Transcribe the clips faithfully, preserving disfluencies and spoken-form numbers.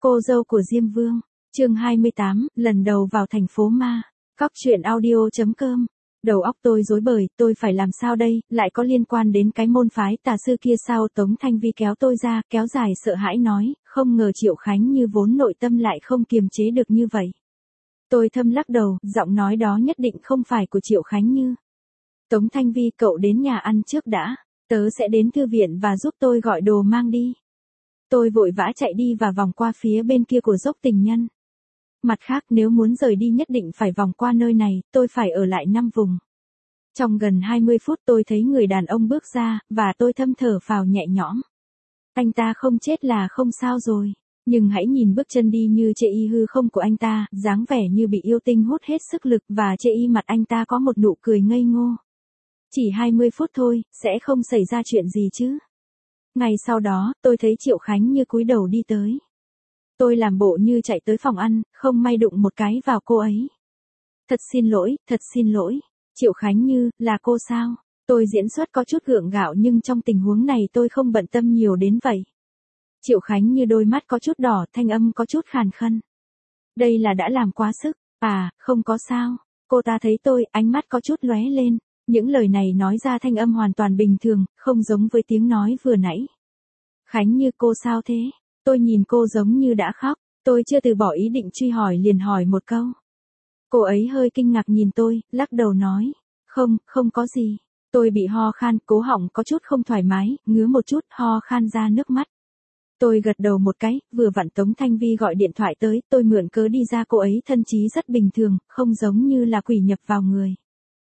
Cô dâu của Diêm Vương, chương hai mươi tám, lần đầu vào thành phố ma. Cóc truyện audio chấm com. Đầu óc tôi rối bời, tôi phải làm sao đây, lại có liên quan đến cái môn phái tà sư kia sao? Tống Thanh Vi kéo tôi ra, kéo dài sợ hãi nói, không ngờ Triệu Khánh Như vốn nội tâm lại không kiềm chế được như vậy. Tôi thầm lắc đầu, giọng nói đó nhất định không phải của Triệu Khánh Như. Tống Thanh Vi, cậu đến nhà ăn trước đã, tớ sẽ đến thư viện và giúp tôi gọi đồ mang đi. Tôi vội vã chạy đi và vòng qua phía bên kia của dốc Tình Nhân. Mặt khác, nếu muốn rời đi nhất định phải vòng qua nơi này, tôi phải ở lại năm vùng. Trong gần hai mươi phút tôi thấy người đàn ông bước ra, và tôi thâm thở phào nhẹ nhõm. Anh ta không chết là không sao rồi. Nhưng hãy nhìn bước chân đi như chê y hư không của anh ta, dáng vẻ như bị yêu tinh hút hết sức lực, và chê y mặt anh ta có một nụ cười ngây ngô. Chỉ hai mươi phút thôi, sẽ không xảy ra chuyện gì chứ. Ngày sau đó, tôi thấy Triệu Khánh Như cúi đầu đi tới. Tôi làm bộ như chạy tới phòng ăn, không may đụng một cái vào cô ấy. Thật xin lỗi, thật xin lỗi. Triệu Khánh Như, là cô sao? Tôi diễn xuất có chút gượng gạo nhưng trong tình huống này tôi không bận tâm nhiều đến vậy. Triệu Khánh Như đôi mắt có chút đỏ, thanh âm có chút khàn khăn. Đây là đã làm quá sức. À, không có sao. Cô ta thấy tôi, ánh mắt có chút lóe lên. Những lời này nói ra thanh âm hoàn toàn bình thường, không giống với tiếng nói vừa nãy. Khánh Như, cô sao thế? Tôi nhìn cô giống như đã khóc. Tôi chưa từ bỏ ý định truy hỏi, liền hỏi một câu. Cô ấy hơi kinh ngạc nhìn tôi, lắc đầu nói. Không, không có gì. Tôi bị ho khan, cố họng có chút không thoải mái, ngứa một chút, ho khan ra nước mắt. Tôi gật đầu một cái, vừa vặn Tống Thanh Vi gọi điện thoại tới, tôi mượn cớ đi ra. Cô ấy thân trí rất bình thường, không giống như là quỷ nhập vào người.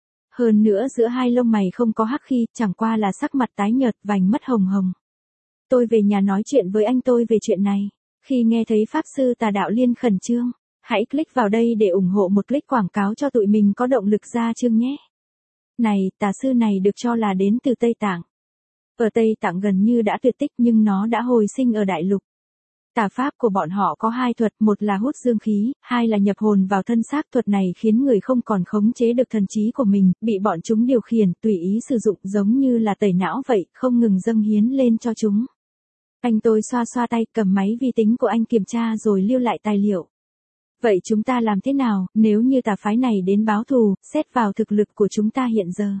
Hơn nữa giữa hai lông mày không có hắc khi, chẳng qua là sắc mặt tái nhợt, vành mắt hồng hồng. Tôi về nhà nói chuyện với anh tôi về chuyện này. Khi nghe thấy Pháp Sư Tà Đạo Liên khẩn trương, hãy click vào đây để ủng hộ một click quảng cáo cho tụi mình có động lực ra chương nhé. Này, tà sư này được cho là đến từ Tây Tạng. Ở Tây Tạng gần như đã tuyệt tích nhưng nó đã hồi sinh ở Đại Lục. Tà pháp của bọn họ có hai thuật, một là hút dương khí, hai là nhập hồn vào thân xác. Thuật này khiến người không còn khống chế được thần trí của mình, bị bọn chúng điều khiển, tùy ý sử dụng, giống như là tẩy não vậy, không ngừng dâng hiến lên cho chúng. Anh tôi xoa xoa tay, cầm máy vi tính của anh kiểm tra rồi lưu lại tài liệu. Vậy chúng ta làm thế nào, nếu như tà phái này đến báo thù, xét vào thực lực của chúng ta hiện giờ?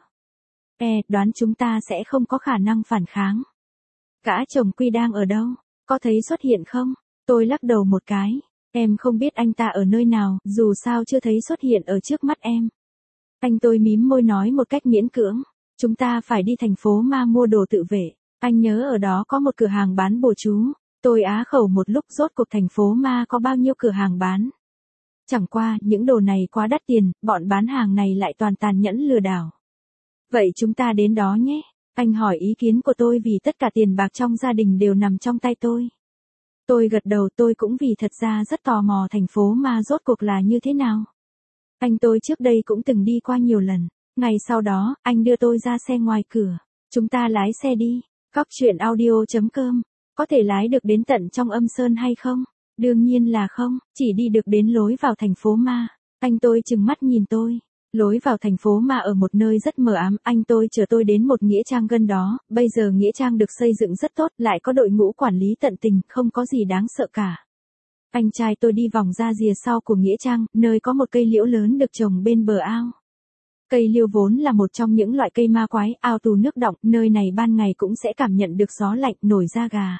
E, đoán chúng ta sẽ không có khả năng phản kháng. Cả chồng Quy đang ở đâu? Có thấy xuất hiện không? Tôi lắc đầu một cái. Em không biết anh ta ở nơi nào, dù sao chưa thấy xuất hiện ở trước mắt em. Anh tôi mím môi nói một cách miễn cưỡng. Chúng ta phải đi thành phố ma mua đồ tự vệ. Anh nhớ ở đó có một cửa hàng bán bùa chú. Tôi á khẩu một lúc, rốt cuộc thành phố ma có bao nhiêu cửa hàng bán. Chẳng qua, những đồ này quá đắt tiền, bọn bán hàng này lại toàn tàn nhẫn lừa đảo. Vậy chúng ta đến đó nhé. Anh hỏi ý kiến của tôi vì tất cả tiền bạc trong gia đình đều nằm trong tay tôi. Tôi gật đầu, tôi cũng vì thật ra rất tò mò thành phố ma rốt cuộc là như thế nào. Anh tôi trước đây cũng từng đi qua nhiều lần. Ngày sau đó, anh đưa tôi ra xe ngoài cửa. Chúng ta lái xe đi. Cóc truyện audio chấm com. Có thể lái được đến tận trong âm sơn hay không? Đương nhiên là không, chỉ đi được đến lối vào thành phố ma. Anh tôi trừng mắt nhìn tôi. Lối vào thành phố ma ở một nơi rất mờ ám, anh tôi chở tôi đến một nghĩa trang gần đó. Bây giờ nghĩa trang được xây dựng rất tốt, lại có đội ngũ quản lý tận tình, không có gì đáng sợ cả. Anh trai tôi đi vòng ra rìa sau của nghĩa trang, nơi có một cây liễu lớn được trồng bên bờ ao. Cây liễu vốn là một trong những loại cây ma quái, ao tù nước đọng, nơi này ban ngày cũng sẽ cảm nhận được gió lạnh, nổi da gà.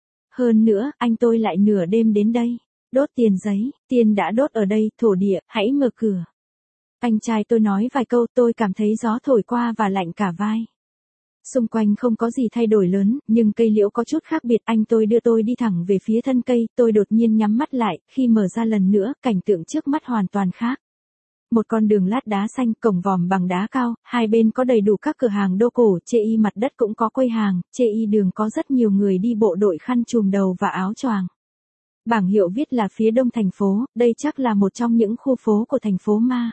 Hơn nữa, anh tôi lại nửa đêm đến đây. Đốt tiền giấy, tiền đã đốt ở đây, thổ địa, hãy mở cửa. Anh trai tôi nói vài câu, tôi cảm thấy gió thổi qua và lạnh cả vai. Xung quanh không có gì thay đổi lớn, nhưng cây liễu có chút khác biệt. Anh tôi đưa tôi đi thẳng về phía thân cây, tôi đột nhiên nhắm mắt lại, khi mở ra lần nữa, cảnh tượng trước mắt hoàn toàn khác. Một con đường lát đá xanh, cổng vòm bằng đá cao, hai bên có đầy đủ các cửa hàng đô cổ, chê y mặt đất cũng có quầy hàng, chê y đường có rất nhiều người đi bộ đội khăn trùm đầu và áo choàng. Bảng hiệu viết là phía đông thành phố, đây chắc là một trong những khu phố của thành phố ma.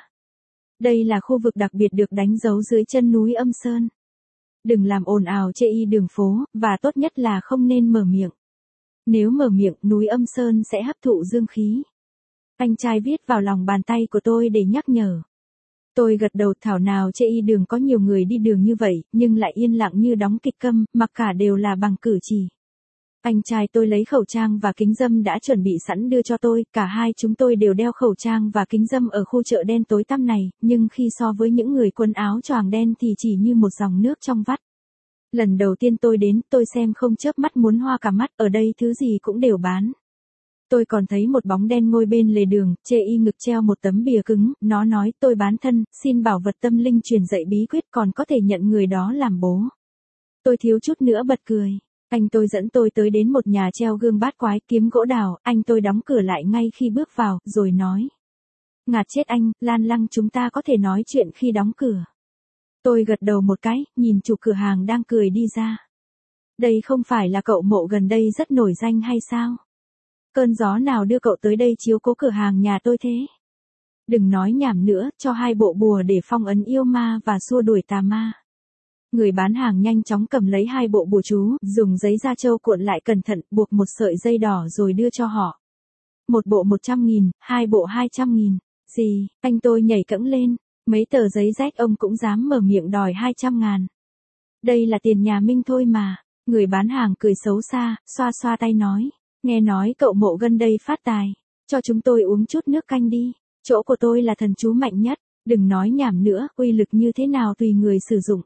Đây là khu vực đặc biệt được đánh dấu dưới chân núi Âm Sơn. Đừng làm ồn ào chê y đường phố, và tốt nhất là không nên mở miệng. Nếu mở miệng, núi Âm Sơn sẽ hấp thụ dương khí. Anh trai viết vào lòng bàn tay của tôi để nhắc nhở. Tôi gật đầu, thảo nào chê y đường có nhiều người đi đường như vậy, nhưng lại yên lặng như đóng kịch câm, mặc cả đều là bằng cử chỉ. Anh trai tôi lấy khẩu trang và kính râm đã chuẩn bị sẵn đưa cho tôi, cả hai chúng tôi đều đeo khẩu trang và kính râm ở khu chợ đen tối tăm này, nhưng khi so với những người quần áo choàng đen thì chỉ như một dòng nước trong vắt. Lần đầu tiên tôi đến, tôi xem không chớp mắt muốn hoa cả mắt, ở đây thứ gì cũng đều bán. Tôi còn thấy một bóng đen ngồi bên lề đường, chê y ngực treo một tấm bìa cứng, nó nói tôi bán thân, xin bảo vật tâm linh truyền dạy bí quyết còn có thể nhận người đó làm bố. Tôi thiếu chút nữa bật cười. Anh tôi dẫn tôi tới đến một nhà treo gương bát quái kiếm gỗ đào, anh tôi đóng cửa lại ngay khi bước vào, rồi nói. Ngạt chết anh, Lan Lăng chúng ta có thể nói chuyện khi đóng cửa. Tôi gật đầu một cái, nhìn chủ cửa hàng đang cười đi ra. Đây không phải là cậu Mộ gần đây rất nổi danh hay sao? Cơn gió nào đưa cậu tới đây chiếu cố cửa hàng nhà tôi thế? Đừng nói nhảm nữa, cho hai bộ bùa để phong ấn yêu ma và xua đuổi tà ma. Người bán hàng nhanh chóng cầm lấy hai bộ bùa chú, dùng giấy da trâu cuộn lại cẩn thận, buộc một sợi dây đỏ rồi đưa cho họ. Một bộ một trăm nghìn, hai bộ hai trăm nghìn. Gì, anh tôi nhảy cẫng lên. Mấy tờ giấy rách ông cũng dám mở miệng đòi hai trăm ngàn. Đây là tiền nhà Minh thôi mà. Người bán hàng cười xấu xa, xoa xoa tay nói. Nghe nói cậu Mộ gần đây phát tài. Cho chúng tôi uống chút nước canh đi. Chỗ của tôi là thần chú mạnh nhất. Đừng nói nhảm nữa, uy lực như thế nào tùy người sử dụng.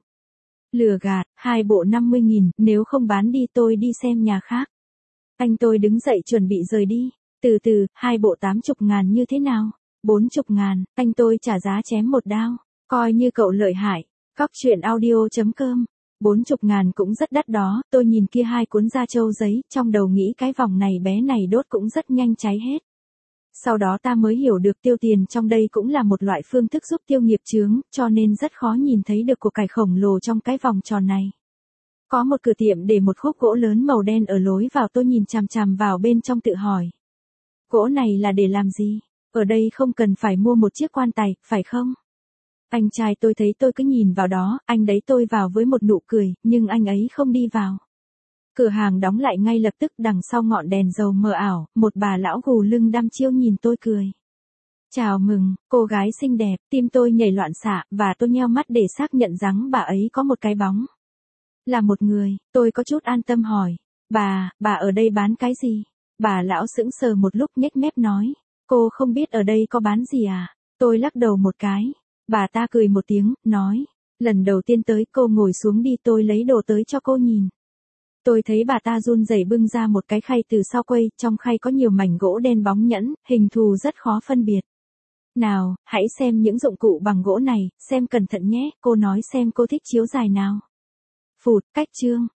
Lừa gạt, hai bộ năm mươi nghìn, nếu không bán đi tôi đi xem nhà khác. Anh tôi đứng dậy chuẩn bị rời đi. Từ từ, hai bộ tám chục ngàn như thế nào? Bốn chục ngàn, anh tôi trả giá chém một đao. Coi như cậu lợi hại. Cóc truyện audio chấm com. Bốn chục ngàn cũng rất đắt đó, tôi nhìn kia hai cuốn da trâu giấy, trong đầu nghĩ cái vòng này bé này đốt cũng rất nhanh cháy hết. Sau đó ta mới hiểu được tiêu tiền trong đây cũng là một loại phương thức giúp tiêu nghiệp chướng, cho nên rất khó nhìn thấy được của cải khổng lồ trong cái vòng tròn này. Có một cửa tiệm để một khúc gỗ lớn màu đen ở lối vào, tôi nhìn chằm chằm vào bên trong tự hỏi. Gỗ này là để làm gì? Ở đây không cần phải mua một chiếc quan tài, phải không? Anh trai tôi thấy tôi cứ nhìn vào đó, anh đấy tôi vào với một nụ cười, nhưng anh ấy không đi vào. Cửa hàng đóng lại ngay lập tức, đằng sau ngọn đèn dầu mờ ảo, một bà lão gù lưng đăm chiêu nhìn tôi cười. Chào mừng, cô gái xinh đẹp, tim tôi nhảy loạn xạ, và tôi nheo mắt để xác nhận rằng bà ấy có một cái bóng. Là một người, tôi có chút an tâm hỏi. Bà, bà ở đây bán cái gì? Bà lão sững sờ một lúc nhếch mép nói. Cô không biết ở đây có bán gì à? Tôi lắc đầu một cái. Bà ta cười một tiếng, nói. Lần đầu tiên tới cô ngồi xuống đi, tôi lấy đồ tới cho cô nhìn. Tôi thấy bà ta run rẩy bưng ra một cái khay từ sau quầy, trong khay có nhiều mảnh gỗ đen bóng nhẫn, hình thù rất khó phân biệt. Nào, hãy xem những dụng cụ bằng gỗ này, xem cẩn thận nhé, cô nói xem cô thích chiếu dài nào. Phụt, cách chương.